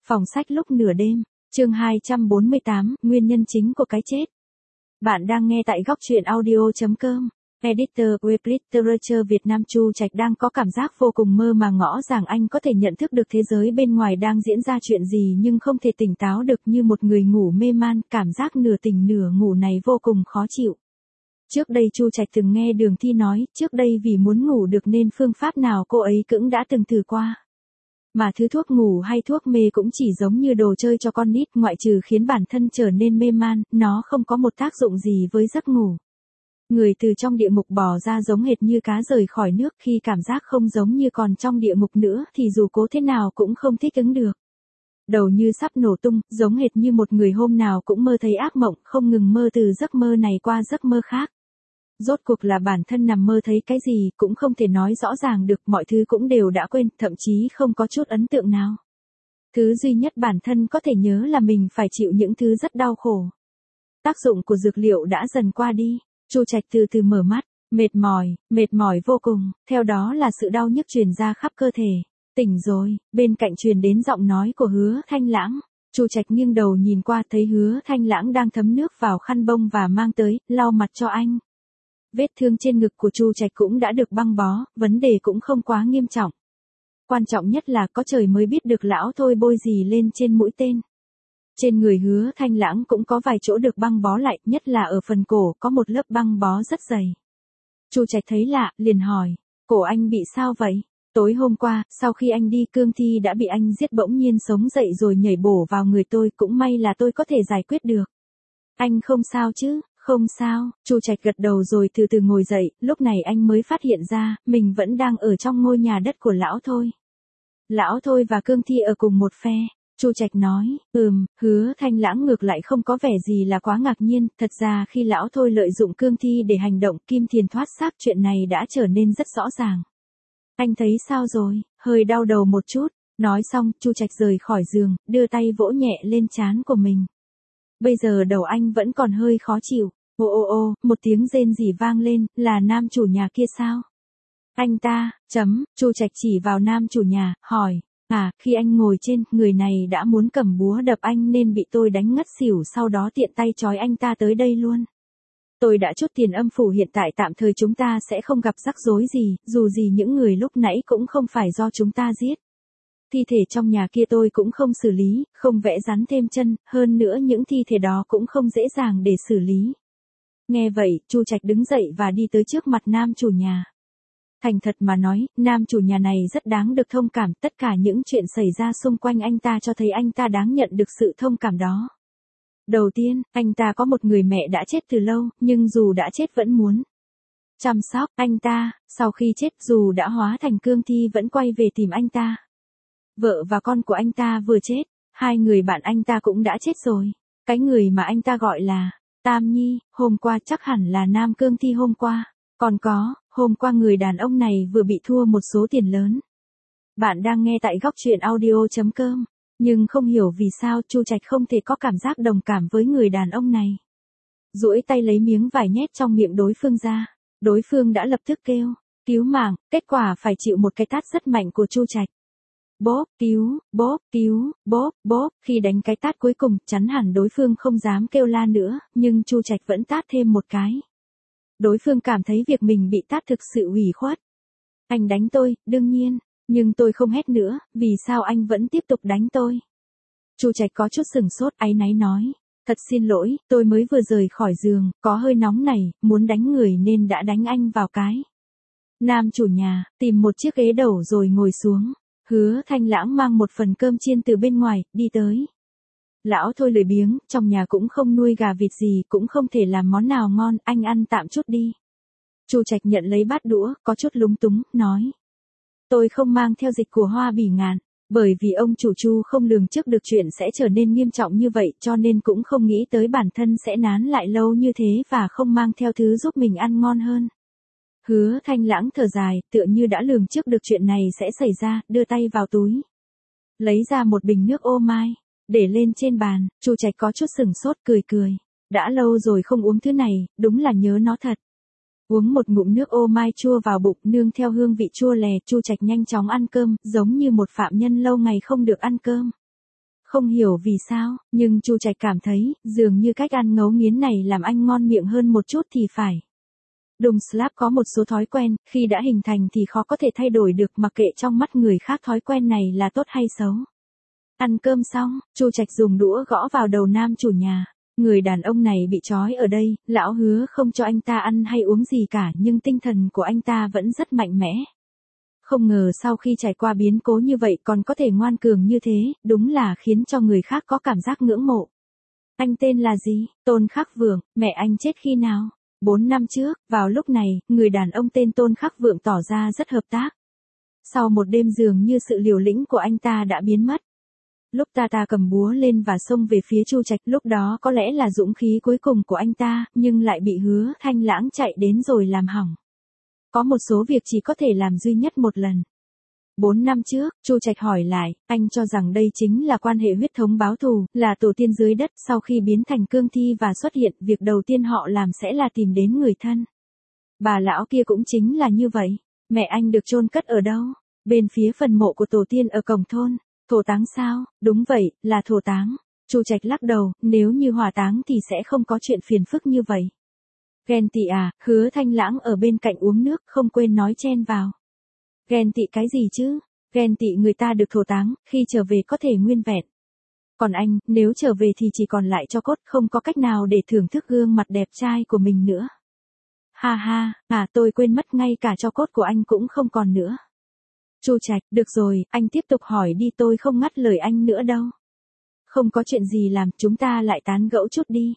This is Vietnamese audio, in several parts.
Phòng sách lúc nửa đêm, chương 248, nguyên nhân chính của cái chết. Bạn đang nghe tại góc truyện audio.com. Editor Web Literature Việt Nam Chu Trạch đang có cảm giác vô cùng mơ màng ngõ rằng anh có thể nhận thức được thế giới bên ngoài đang diễn ra chuyện gì nhưng không thể tỉnh táo được, như một người ngủ mê man. Cảm giác nửa tỉnh nửa ngủ này vô cùng khó chịu. Trước đây Chu Trạch từng nghe Đường Thi nói, trước đây vì muốn ngủ được nên phương pháp nào cô ấy cũng đã từng thử qua. Mà thứ thuốc ngủ hay thuốc mê cũng chỉ giống như đồ chơi cho con nít, ngoại trừ khiến bản thân trở nên mê man, nó không có một tác dụng gì với giấc ngủ. Người từ trong địa ngục bò ra giống hệt như cá rời khỏi nước, khi cảm giác không giống như còn trong địa ngục nữa thì dù cố thế nào cũng không thích ứng được. Đầu như sắp nổ tung, giống hệt như một người hôm nào cũng mơ thấy ác mộng, không ngừng mơ từ giấc mơ này qua giấc mơ khác. Rốt cuộc là bản thân nằm mơ thấy cái gì cũng không thể nói rõ ràng được, mọi thứ cũng đều đã quên, thậm chí không có chút ấn tượng nào. Thứ duy nhất bản thân có thể nhớ là mình phải chịu những thứ rất đau khổ. Tác dụng của dược liệu đã dần qua đi, Chu Trạch từ từ mở mắt, mệt mỏi vô cùng, theo đó là sự đau nhức truyền ra khắp cơ thể. Tỉnh rồi, bên cạnh truyền đến giọng nói của Hứa Thanh Lãng. Chu Trạch nghiêng đầu nhìn qua, thấy Hứa Thanh Lãng đang thấm nước vào khăn bông và mang tới, lau mặt cho anh. Vết thương trên ngực của Chu Trạch cũng đã được băng bó, vấn đề cũng không quá nghiêm trọng. Quan trọng nhất là có trời mới biết được lão thôi bôi gì lên trên mũi tên. Trên người Hứa Thanh Lãng cũng có vài chỗ được băng bó lại, nhất là ở phần cổ có một lớp băng bó rất dày. Chu Trạch thấy lạ, liền hỏi, cổ anh bị sao vậy? Tối hôm qua, sau khi anh đi cương thi đã bị anh giết, bỗng nhiên sống dậy rồi nhảy bổ vào người tôi, cũng may là tôi có thể giải quyết được. Anh không sao chứ? Không sao, Chu Trạch gật đầu rồi từ từ ngồi dậy, lúc này anh mới phát hiện ra, mình vẫn đang ở trong ngôi nhà đất của lão thôi. Lão thôi và cương thi ở cùng một phe. Chu Trạch nói, Hứa Thanh Lãng ngược lại không có vẻ gì là quá ngạc nhiên, thật ra khi lão thôi lợi dụng cương thi để hành động kim thiền thoát xác, chuyện này đã trở nên rất rõ ràng. Anh thấy sao rồi? Hơi đau đầu một chút. Nói xong, Chu Trạch rời khỏi giường, đưa tay vỗ nhẹ lên trán của mình. Bây giờ đầu anh vẫn còn hơi khó chịu. Một tiếng rên rỉ vang lên, là nam chủ nhà kia sao? Anh ta, Chu Trạch chỉ vào nam chủ nhà, hỏi, khi anh ngồi trên, người này đã muốn cầm búa đập anh nên bị tôi đánh ngất xỉu, sau đó tiện tay trói anh ta tới đây luôn. Tôi đã chốt tiền âm phủ, hiện tại tạm thời chúng ta sẽ không gặp rắc rối gì, dù gì những người lúc nãy cũng không phải do chúng ta giết. Thi thể trong nhà kia tôi cũng không xử lý, không vẽ rắn thêm chân, hơn nữa những thi thể đó cũng không dễ dàng để xử lý. Nghe vậy, Chu Trạch đứng dậy và đi tới trước mặt nam chủ nhà. Thành thật mà nói, nam chủ nhà này rất đáng được thông cảm, tất cả những chuyện xảy ra xung quanh anh ta cho thấy anh ta đáng nhận được sự thông cảm đó. Đầu tiên, anh ta có một người mẹ đã chết từ lâu, nhưng dù đã chết vẫn muốn chăm sóc anh ta, sau khi chết dù đã hóa thành cương thi vẫn quay về tìm anh ta. Vợ và con của anh ta vừa chết, hai người bạn anh ta cũng đã chết rồi. Cái người mà anh ta gọi là Tam Nhi, hôm qua chắc hẳn là nam cương thi hôm qua. Còn có, hôm qua người đàn ông này vừa bị thua một số tiền lớn. Bạn đang nghe tại góc truyện audio.com, nhưng không hiểu vì sao Chu Trạch không thể có cảm giác đồng cảm với người đàn ông này. Duỗi tay lấy miếng vải nhét trong miệng đối phương ra, đối phương đã lập tức kêu, cứu mạng, kết quả phải chịu một cái tát rất mạnh của Chu Trạch. Bóp, bóp, khi đánh cái tát cuối cùng, chắn hẳn đối phương không dám kêu la nữa, nhưng Chu Trạch vẫn tát thêm một cái. Đối phương cảm thấy việc mình bị tát thực sự ủy khuất. Anh đánh tôi, đương nhiên, nhưng tôi không hét nữa, vì sao anh vẫn tiếp tục đánh tôi? Chu Trạch có chút sừng sốt, áy náy nói, thật xin lỗi, tôi mới vừa rời khỏi giường, có hơi nóng này, muốn đánh người nên đã đánh anh vào cái. Nam chủ nhà, tìm một chiếc ghế đầu rồi ngồi xuống. Hứa Thanh Lãng mang một phần cơm chiên từ bên ngoài, đi tới. Lão thôi lười biếng, trong nhà cũng không nuôi gà vịt gì, cũng không thể làm món nào ngon, anh ăn tạm chút đi. Chu Trạch nhận lấy bát đũa, có chút lúng túng, nói. Tôi không mang theo dịch của Hoa Bỉ Ngạn, bởi vì ông chủ Chu không lường trước được chuyện sẽ trở nên nghiêm trọng như vậy, cho nên cũng không nghĩ tới bản thân sẽ nán lại lâu như thế và không mang theo thứ giúp mình ăn ngon hơn. Hứa Thanh Lãng thở dài, tựa như đã lường trước được chuyện này sẽ xảy ra, đưa tay vào túi. Lấy ra một bình nước ô mai, để lên trên bàn. Chu Trạch có chút sừng sốt, cười. Đã lâu rồi không uống thứ này, đúng là nhớ nó thật. Uống một ngụm nước ô mai chua vào bụng, nương theo hương vị chua lè, Chu Trạch nhanh chóng ăn cơm, giống như một phạm nhân lâu ngày không được ăn cơm. Không hiểu vì sao, nhưng Chu Trạch cảm thấy, dường như cách ăn ngấu nghiến này làm anh ngon miệng hơn một chút thì phải. Đùng Slap có một số thói quen, khi đã hình thành thì khó có thể thay đổi được, mặc kệ trong mắt người khác thói quen này là tốt hay xấu. Ăn cơm xong, Chu Trạch dùng đũa gõ vào đầu nam chủ nhà. Người đàn ông này bị trói ở đây, lão hứa không cho anh ta ăn hay uống gì cả, nhưng tinh thần của anh ta vẫn rất mạnh mẽ. Không ngờ sau khi trải qua biến cố như vậy còn có thể ngoan cường như thế, đúng là khiến cho người khác có cảm giác ngưỡng mộ. Anh tên là gì? Tôn Khắc Vượng. Mẹ anh chết khi nào? 4 năm trước, vào lúc này, người đàn ông tên Tôn Khắc Vượng tỏ ra rất hợp tác. Sau một đêm dường như sự liều lĩnh của anh ta đã biến mất. Lúc ta cầm búa lên và xông về phía Chu Trạch, lúc đó có lẽ là dũng khí cuối cùng của anh ta, nhưng lại bị Hứa Thanh Lãng chạy đến rồi làm hỏng. Có một số việc chỉ có thể làm duy nhất một lần. 4 năm trước, Chu Trạch hỏi lại, anh cho rằng đây chính là quan hệ huyết thống báo thù, là tổ tiên dưới đất, sau khi biến thành cương thi và xuất hiện, việc đầu tiên họ làm sẽ là tìm đến người thân. Bà lão kia cũng chính là như vậy. Mẹ anh được chôn cất ở đâu? Bên phía phần mộ của tổ tiên ở cổng thôn. Thổ táng sao? Đúng vậy, là thổ táng. Chu Trạch lắc đầu, nếu như hỏa táng thì sẽ không có chuyện phiền phức như vậy. Ghen tị à? Hứa Thanh Lãng ở bên cạnh uống nước, không quên nói chen vào. Ghen tị cái gì chứ? Ghen tị người ta được thổ táng, khi trở về có thể nguyên vẹn. Còn anh, nếu trở về thì chỉ còn lại tro cốt, không có cách nào để thưởng thức gương mặt đẹp trai của mình nữa. Ha ha, tôi quên mất ngay cả tro cốt của anh cũng không còn nữa. Chu Trạch, được rồi, anh tiếp tục hỏi đi, tôi không ngắt lời anh nữa đâu. Không có chuyện gì làm, chúng ta lại tán gẫu chút đi.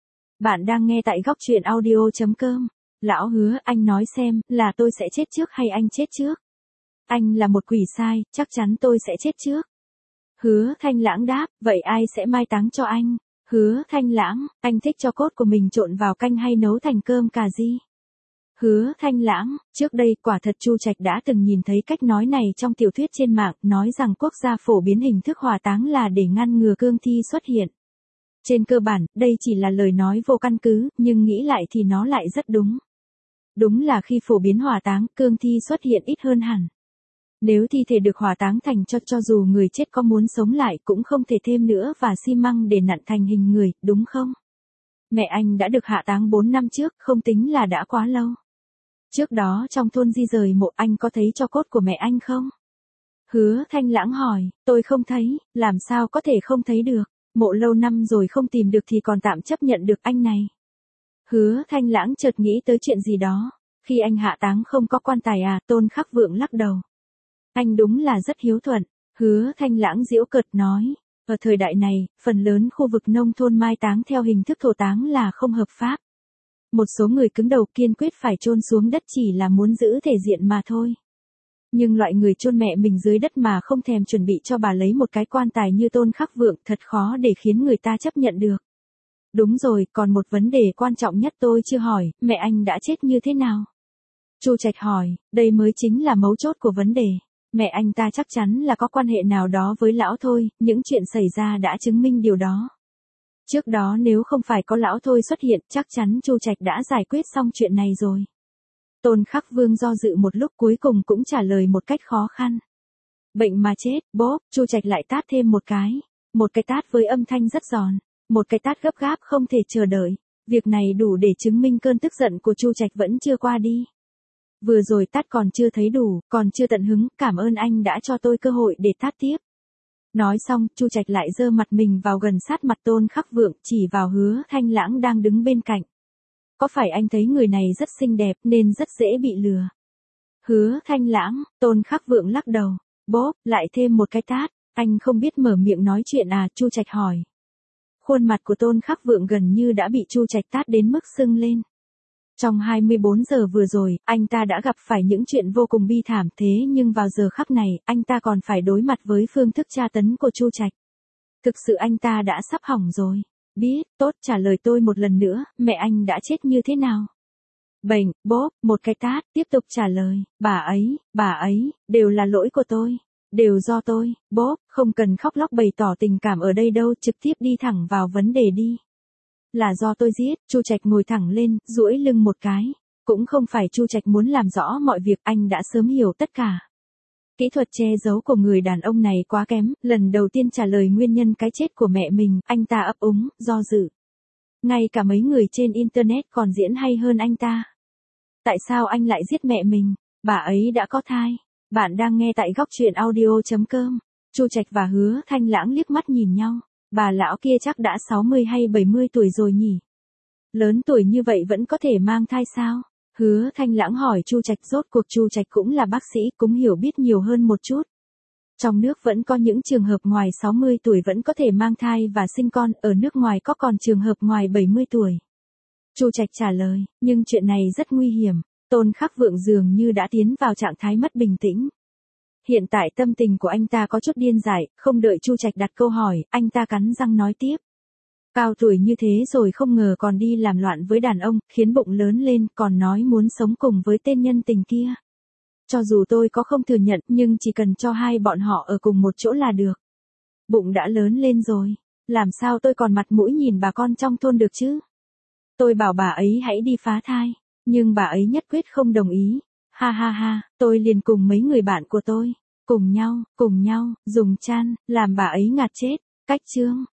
Bạn đang nghe tại góc truyện audio.com. Lão Hứa, anh nói xem, là tôi sẽ chết trước hay anh chết trước? Anh là một quỷ sai, chắc chắn tôi sẽ chết trước. Hứa Thanh Lãng đáp, vậy ai sẽ mai táng cho anh? Hứa Thanh Lãng, anh thích cho cốt của mình trộn vào canh hay nấu thành cơm cà ri? Hứa Thanh Lãng, trước đây quả thật Chu Trạch đã từng nhìn thấy cách nói này trong tiểu thuyết trên mạng, nói rằng quốc gia phổ biến hình thức hỏa táng là để ngăn ngừa cương thi xuất hiện. Trên cơ bản, đây chỉ là lời nói vô căn cứ, nhưng nghĩ lại thì nó lại rất đúng. Đúng là khi phổ biến hỏa táng, cương thi xuất hiện ít hơn hẳn. Nếu thi thể được hỏa táng thành cho dù người chết có muốn sống lại cũng không thể thêm nữa và xi măng để nặn thành hình người, đúng không? Mẹ anh đã được hạ táng 4 năm trước, không tính là đã quá lâu. Trước đó trong thôn di rời mộ, anh có thấy tro cốt của mẹ anh không? Hứa Thanh Lãng hỏi, tôi không thấy, làm sao có thể không thấy được, mộ lâu năm rồi không tìm được thì còn tạm chấp nhận được anh này. Hứa Thanh Lãng chợt nghĩ tới chuyện gì đó, khi anh hạ táng không có quan tài à? Tôn Khắc Vượng lắc đầu. Anh đúng là rất hiếu thuận. Hứa Thanh Lãng giễu cợt nói, ở thời đại này, phần lớn khu vực nông thôn mai táng theo hình thức thổ táng là không hợp pháp. Một số người cứng đầu kiên quyết phải chôn xuống đất chỉ là muốn giữ thể diện mà thôi. Nhưng loại người chôn mẹ mình dưới đất mà không thèm chuẩn bị cho bà lấy một cái quan tài như Tôn Khắc Vượng thật khó để khiến người ta chấp nhận được. Đúng rồi, còn một vấn đề quan trọng nhất tôi chưa hỏi, mẹ anh đã chết như thế nào? Chu Trạch hỏi, đây mới chính là mấu chốt của vấn đề. Mẹ anh ta chắc chắn là có quan hệ nào đó với lão thôi, những chuyện xảy ra đã chứng minh điều đó. Trước đó nếu không phải có lão thôi xuất hiện, chắc chắn Chu Trạch đã giải quyết xong chuyện này rồi. Tôn Khắc Vương do dự một lúc cuối cùng cũng trả lời một cách khó khăn. Bệnh mà chết, bốp, Chu Trạch lại tát thêm một cái. Một cái tát với âm thanh rất giòn. Một cái tát gấp gáp không thể chờ đợi. Việc này đủ để chứng minh cơn tức giận của Chu Trạch vẫn chưa qua đi. Vừa rồi tát còn chưa thấy đủ, còn chưa tận hứng, cảm ơn anh đã cho tôi cơ hội để tát tiếp. Nói xong, Chu Trạch lại giơ mặt mình vào gần sát mặt Tôn Khắc Vượng, chỉ vào Hứa Thanh Lãng đang đứng bên cạnh. Có phải anh thấy người này rất xinh đẹp nên rất dễ bị lừa? Hứa Thanh Lãng, Tôn Khắc Vượng lắc đầu, bốp, lại thêm một cái tát, anh không biết mở miệng nói chuyện à? Chu Trạch hỏi. Khuôn mặt của Tôn Khắc Vượng gần như đã bị Chu Trạch tát đến mức sưng lên. Trong 24 giờ vừa rồi, anh ta đã gặp phải những chuyện vô cùng bi thảm, thế nhưng vào giờ khắc này, anh ta còn phải đối mặt với phương thức tra tấn của Chu Trạch. Thực sự anh ta đã sắp hỏng rồi. Biết, tốt, trả lời tôi một lần nữa, mẹ anh đã chết như thế nào? Bệnh, bốp, một cái tát, tiếp tục trả lời, bà ấy, đều là lỗi của tôi. Đều do tôi, bốp, không cần khóc lóc bày tỏ tình cảm ở đây đâu, trực tiếp đi thẳng vào vấn đề đi. Là do tôi giết. Chu Trạch ngồi thẳng lên, duỗi lưng một cái. Cũng không phải Chu Trạch muốn làm rõ mọi việc, anh đã sớm hiểu tất cả. Kỹ thuật che giấu của người đàn ông này quá kém, lần đầu tiên trả lời nguyên nhân cái chết của mẹ mình, anh ta ấp úng, do dự. Ngay cả mấy người trên Internet còn diễn hay hơn anh ta. Tại sao anh lại giết mẹ mình? Bà ấy đã có thai. Bạn đang nghe tại góc truyện audio.com. Chu Trạch và Hứa Thanh Lãng liếc mắt nhìn nhau. Bà lão kia chắc đã 60 hay 70 tuổi rồi nhỉ? Lớn tuổi như vậy vẫn có thể mang thai sao? Hứa Thanh Lãng hỏi Chu Trạch, rốt cuộc Chu Trạch cũng là bác sĩ, cũng hiểu biết nhiều hơn một chút. Trong nước vẫn có những trường hợp ngoài 60 tuổi vẫn có thể mang thai và sinh con, ở nước ngoài có còn trường hợp ngoài 70 tuổi. Chu Trạch trả lời, nhưng chuyện này rất nguy hiểm. Tôn Khắc Vượng dường như đã tiến vào trạng thái mất bình tĩnh. Hiện tại tâm tình của anh ta có chút điên dại, không đợi Chu Trạch đặt câu hỏi, anh ta cắn răng nói tiếp. Cao tuổi như thế rồi không ngờ còn đi làm loạn với đàn ông, khiến bụng lớn lên, còn nói muốn sống cùng với tên nhân tình kia. Cho dù tôi có không thừa nhận, nhưng chỉ cần cho hai bọn họ ở cùng một chỗ là được. Bụng đã lớn lên rồi, làm sao tôi còn mặt mũi nhìn bà con trong thôn được chứ? Tôi bảo bà ấy hãy đi phá thai, nhưng bà ấy nhất quyết không đồng ý. Ha ha ha, tôi liền cùng mấy người bạn của tôi, cùng nhau, dùng chăn, làm bà ấy ngạt chết. Cách chương